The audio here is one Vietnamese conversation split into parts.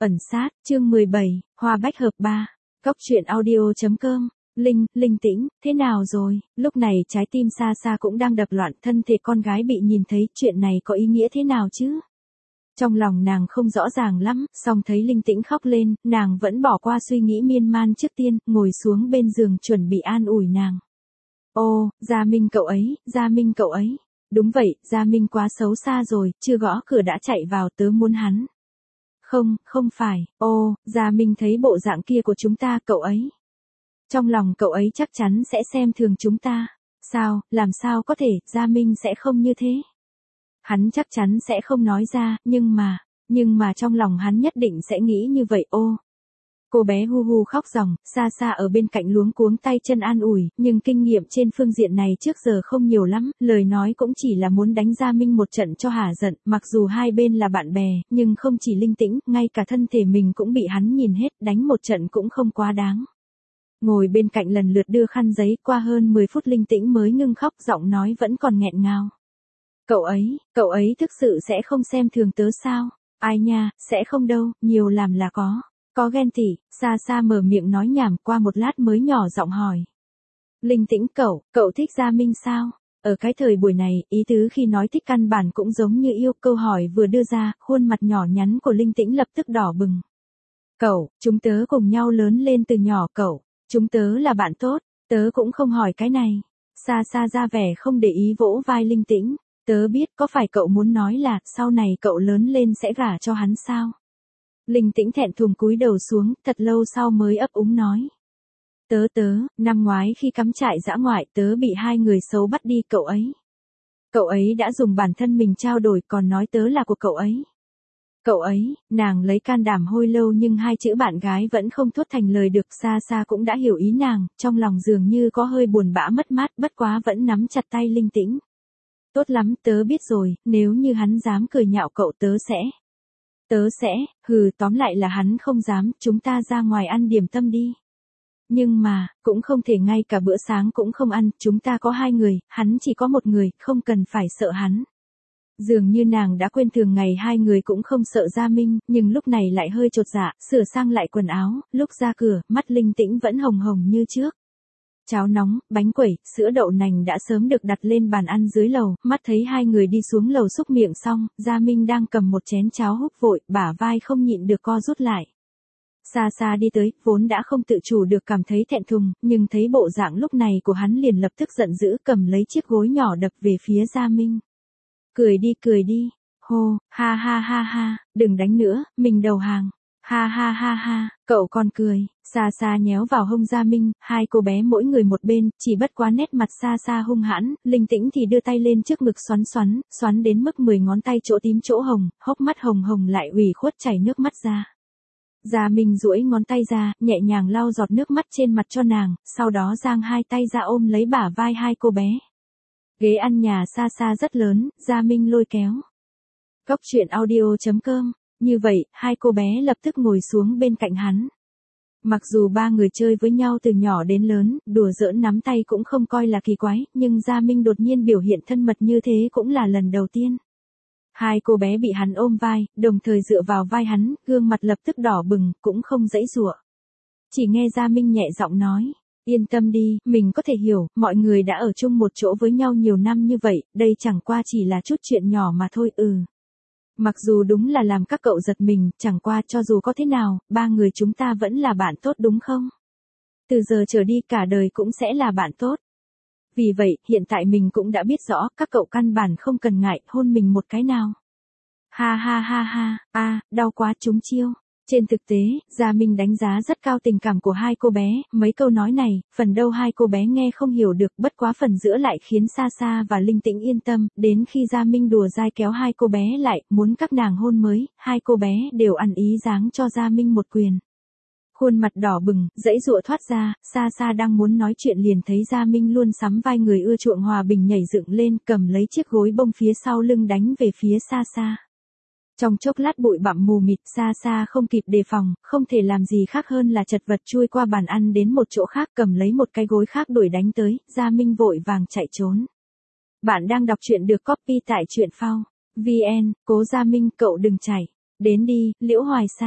Ẩn sát, chương 17, Hoa Bách Hợp 3, Cốc truyện audio.com, Linh Tĩnh, thế nào rồi? Lúc này trái tim Sa Sa cũng đang đập loạn, thân thể con gái bị nhìn thấy, chuyện này có ý nghĩa thế nào chứ? Trong lòng nàng không rõ ràng lắm, song thấy Linh Tĩnh khóc lên, nàng vẫn bỏ qua suy nghĩ miên man trước tiên, ngồi xuống bên giường chuẩn bị an ủi nàng. Ô, Gia Minh cậu ấy. Đúng vậy, Gia Minh quá xấu xa rồi, chưa gõ cửa đã chạy vào, tớ muốn hắn. Không phải, ô, Gia Minh thấy bộ dạng kia của chúng ta, cậu ấy. Trong lòng cậu ấy chắc chắn sẽ xem thường chúng ta. Sao, làm sao có thể, Gia Minh sẽ không như thế. Hắn chắc chắn sẽ không nói ra, nhưng mà trong lòng hắn nhất định sẽ nghĩ như vậy. Ô. Cô bé hu hu khóc ròng, Sa Sa ở bên cạnh luống cuống tay chân an ủi, nhưng kinh nghiệm trên phương diện này trước giờ không nhiều lắm, lời nói cũng chỉ là muốn đánh Gia Minh một trận cho hả giận, mặc dù hai bên là bạn bè, nhưng không chỉ Linh Tĩnh, ngay cả thân thể mình cũng bị hắn nhìn hết, đánh một trận cũng không quá đáng. Ngồi bên cạnh lần lượt đưa khăn giấy, qua hơn 10 phút Linh Tĩnh mới ngưng khóc, giọng nói vẫn còn nghẹn ngào. Cậu ấy thực sự sẽ không xem thường tớ sao? Ai nha, sẽ không đâu, nhiều làm là có. Có ghen tị, Sa Sa mở miệng nói nhảm, qua một lát mới nhỏ giọng hỏi. Linh Tĩnh, cậu thích Gia Minh sao? Ở cái thời buổi này, ý tứ khi nói thích căn bản cũng giống như yêu, câu hỏi vừa đưa ra, khuôn mặt nhỏ nhắn của Linh Tĩnh lập tức đỏ bừng. Chúng tớ cùng nhau lớn lên từ nhỏ, chúng tớ là bạn tốt, tớ cũng không hỏi cái này. Sa Sa ra vẻ không để ý vỗ vai Linh Tĩnh, tớ biết, có phải cậu muốn nói là, sau này cậu lớn lên sẽ gả cho hắn sao? Linh Tĩnh thẹn thùng cúi đầu xuống, thật lâu sau mới ấp úng nói. Năm ngoái khi cắm trại dã ngoại, tớ bị hai người xấu bắt đi, Cậu ấy đã dùng bản thân mình trao đổi, còn nói tớ là của cậu ấy. Nàng lấy can đảm hôi lâu nhưng hai chữ bạn gái vẫn không thốt thành lời được. Sa Sa cũng đã hiểu ý nàng, trong lòng dường như có hơi buồn bã mất mát, bất quá vẫn nắm chặt tay Linh Tĩnh. Tốt lắm, tớ biết rồi, nếu như hắn dám cười nhạo cậu tớ sẽ, tóm lại là hắn không dám, chúng ta ra ngoài ăn điểm tâm đi. Nhưng mà, cũng không thể ngay cả bữa sáng cũng không ăn, chúng ta có hai người, hắn chỉ có một người, không cần phải sợ hắn. Dường như nàng đã quên thường ngày hai người cũng không sợ Gia Minh, nhưng lúc này lại hơi chột dạ, sửa sang lại quần áo, lúc ra cửa, mắt Linh Tĩnh vẫn hồng hồng như trước. Cháo nóng, bánh quẩy, sữa đậu nành đã sớm được đặt lên bàn ăn dưới lầu, mắt thấy hai người đi xuống lầu xúc miệng xong, Gia Minh đang cầm một chén cháo húp vội, bả vai không nhịn được co rút lại. Sa Sa đi tới, vốn đã không tự chủ được cảm thấy thẹn thùng, nhưng thấy bộ dạng lúc này của hắn liền lập tức giận dữ, cầm lấy chiếc gối nhỏ đập về phía Gia Minh. Cười đi, hô, ha, đừng đánh nữa, mình đầu hàng. Ha, cậu còn cười. Sa Sa nhéo vào hông Gia Minh, hai cô bé mỗi người một bên, chỉ bất quá nét mặt Sa Sa hung hãn, Linh Tĩnh thì đưa tay lên trước ngực xoắn đến mức 10 ngón tay chỗ tím chỗ hồng, hốc mắt hồng hồng lại ủy khuất chảy nước mắt ra. Gia Minh duỗi ngón tay ra, nhẹ nhàng lau giọt nước mắt trên mặt cho nàng, sau đó giang hai tay ra ôm lấy bả vai hai cô bé. Ghế ăn nhà Sa Sa rất lớn, Gia Minh lôi kéo. Cốc truyện audio.com. Như vậy, hai cô bé lập tức ngồi xuống bên cạnh hắn. Mặc dù ba người chơi với nhau từ nhỏ đến lớn, đùa giỡn nắm tay cũng không coi là kỳ quái, nhưng Gia Minh đột nhiên biểu hiện thân mật như thế cũng là lần đầu tiên. Hai cô bé bị hắn ôm vai, đồng thời dựa vào vai hắn, gương mặt lập tức đỏ bừng, cũng không giãy giụa. Chỉ nghe Gia Minh nhẹ giọng nói, yên tâm đi, mình có thể hiểu, mọi người đã ở chung một chỗ với nhau nhiều năm như vậy, đây chẳng qua chỉ là chút chuyện nhỏ mà thôi. Mặc dù đúng là làm các cậu giật mình, chẳng qua cho dù có thế nào, ba người chúng ta vẫn là bạn tốt đúng không? Từ giờ trở đi cả đời cũng sẽ là bạn tốt. Vì vậy, hiện tại mình cũng đã biết rõ, các cậu căn bản không cần ngại, hôn mình một cái nào. Ha, đau quá trúng chiêu. Trên thực tế, Gia Minh đánh giá rất cao tình cảm của hai cô bé, mấy câu nói này, phần đâu hai cô bé nghe không hiểu được, bất quá phần giữa lại khiến Sa Sa và Linh Tĩnh yên tâm, đến khi Gia Minh đùa dai kéo hai cô bé lại, muốn các nàng hôn mới, hai cô bé đều ăn ý giáng cho Gia Minh một quyền. Khuôn mặt đỏ bừng, giãy giụa thoát ra, Sa Sa đang muốn nói chuyện liền thấy Gia Minh luôn sắm vai người ưa chuộng hòa bình nhảy dựng lên, cầm lấy chiếc gối bông phía sau lưng đánh về phía Sa Sa. Trong chốc lát bụi bặm mù mịt, Sa Sa không kịp đề phòng, không thể làm gì khác hơn là chật vật chui qua bàn ăn đến một chỗ khác, cầm lấy một cái gối khác đuổi đánh tới, Gia Minh vội vàng chạy trốn. Bạn đang đọc truyện được copy tại truyện phao VN, cố Gia Minh, cậu đừng chạy. Đến đi, Liễu Hoài Sa.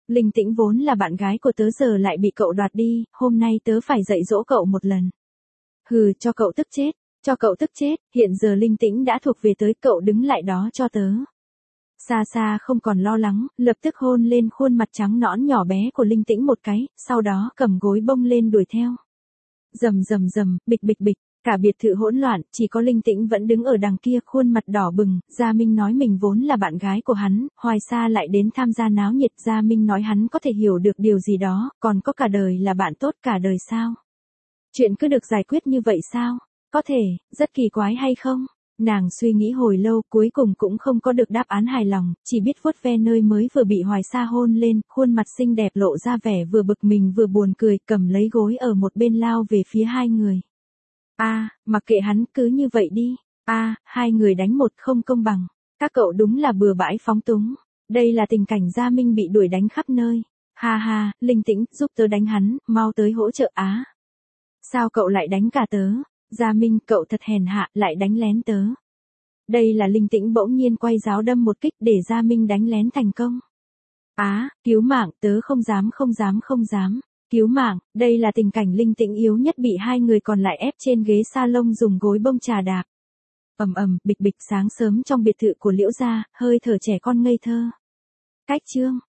Linh Tĩnh vốn là bạn gái của tớ giờ lại bị cậu đoạt đi, hôm nay tớ phải dạy dỗ cậu một lần. Hừ, cho cậu tức chết, cho cậu tức chết, hiện giờ Linh Tĩnh đã thuộc về tới, cậu đứng lại đó cho tớ. Xa xa không còn lo lắng, lập tức hôn lên khuôn mặt trắng nõn nhỏ bé của Linh Tĩnh một cái, sau đó cầm gối bông lên đuổi theo. Rầm rầm rầm, bịch bịch bịch, cả biệt thự hỗn loạn, chỉ có Linh Tĩnh vẫn đứng ở đằng kia, khuôn mặt đỏ bừng. Gia Minh nói mình vốn là bạn gái của hắn, Hoài Sa lại đến tham gia náo nhiệt. Gia Minh nói hắn có thể hiểu được điều gì đó, còn có cả đời là bạn tốt cả đời sao? Chuyện cứ được giải quyết như vậy sao? Có thể, rất kỳ quái hay không? Nàng suy nghĩ hồi lâu, cuối cùng cũng không có được đáp án hài lòng, chỉ biết vuốt ve nơi mới vừa bị Hoài Sa hôn lên, khuôn mặt xinh đẹp lộ ra vẻ vừa bực mình vừa buồn cười, cầm lấy gối ở một bên lao về phía hai người. Mặc kệ hắn, cứ như vậy đi. Hai người đánh một không công bằng. Các cậu đúng là bừa bãi phóng túng. Đây là tình cảnh Gia Minh bị đuổi đánh khắp nơi. Ha ha, Linh Tĩnh, giúp tớ đánh hắn, mau tới hỗ trợ. Sao cậu lại đánh cả tớ? Gia Minh, cậu thật hèn hạ, lại đánh lén tớ. Đây là Linh Tĩnh bỗng nhiên quay giáo đâm một kích để Gia Minh đánh lén thành công. Cứu mạng, tớ không dám. Cứu mạng, đây là tình cảnh Linh Tĩnh yếu nhất bị hai người còn lại ép trên ghế salon dùng gối bông trà đạp. Bịch bịch, sáng sớm trong biệt thự của Liễu gia, hơi thở trẻ con ngây thơ. Cách chương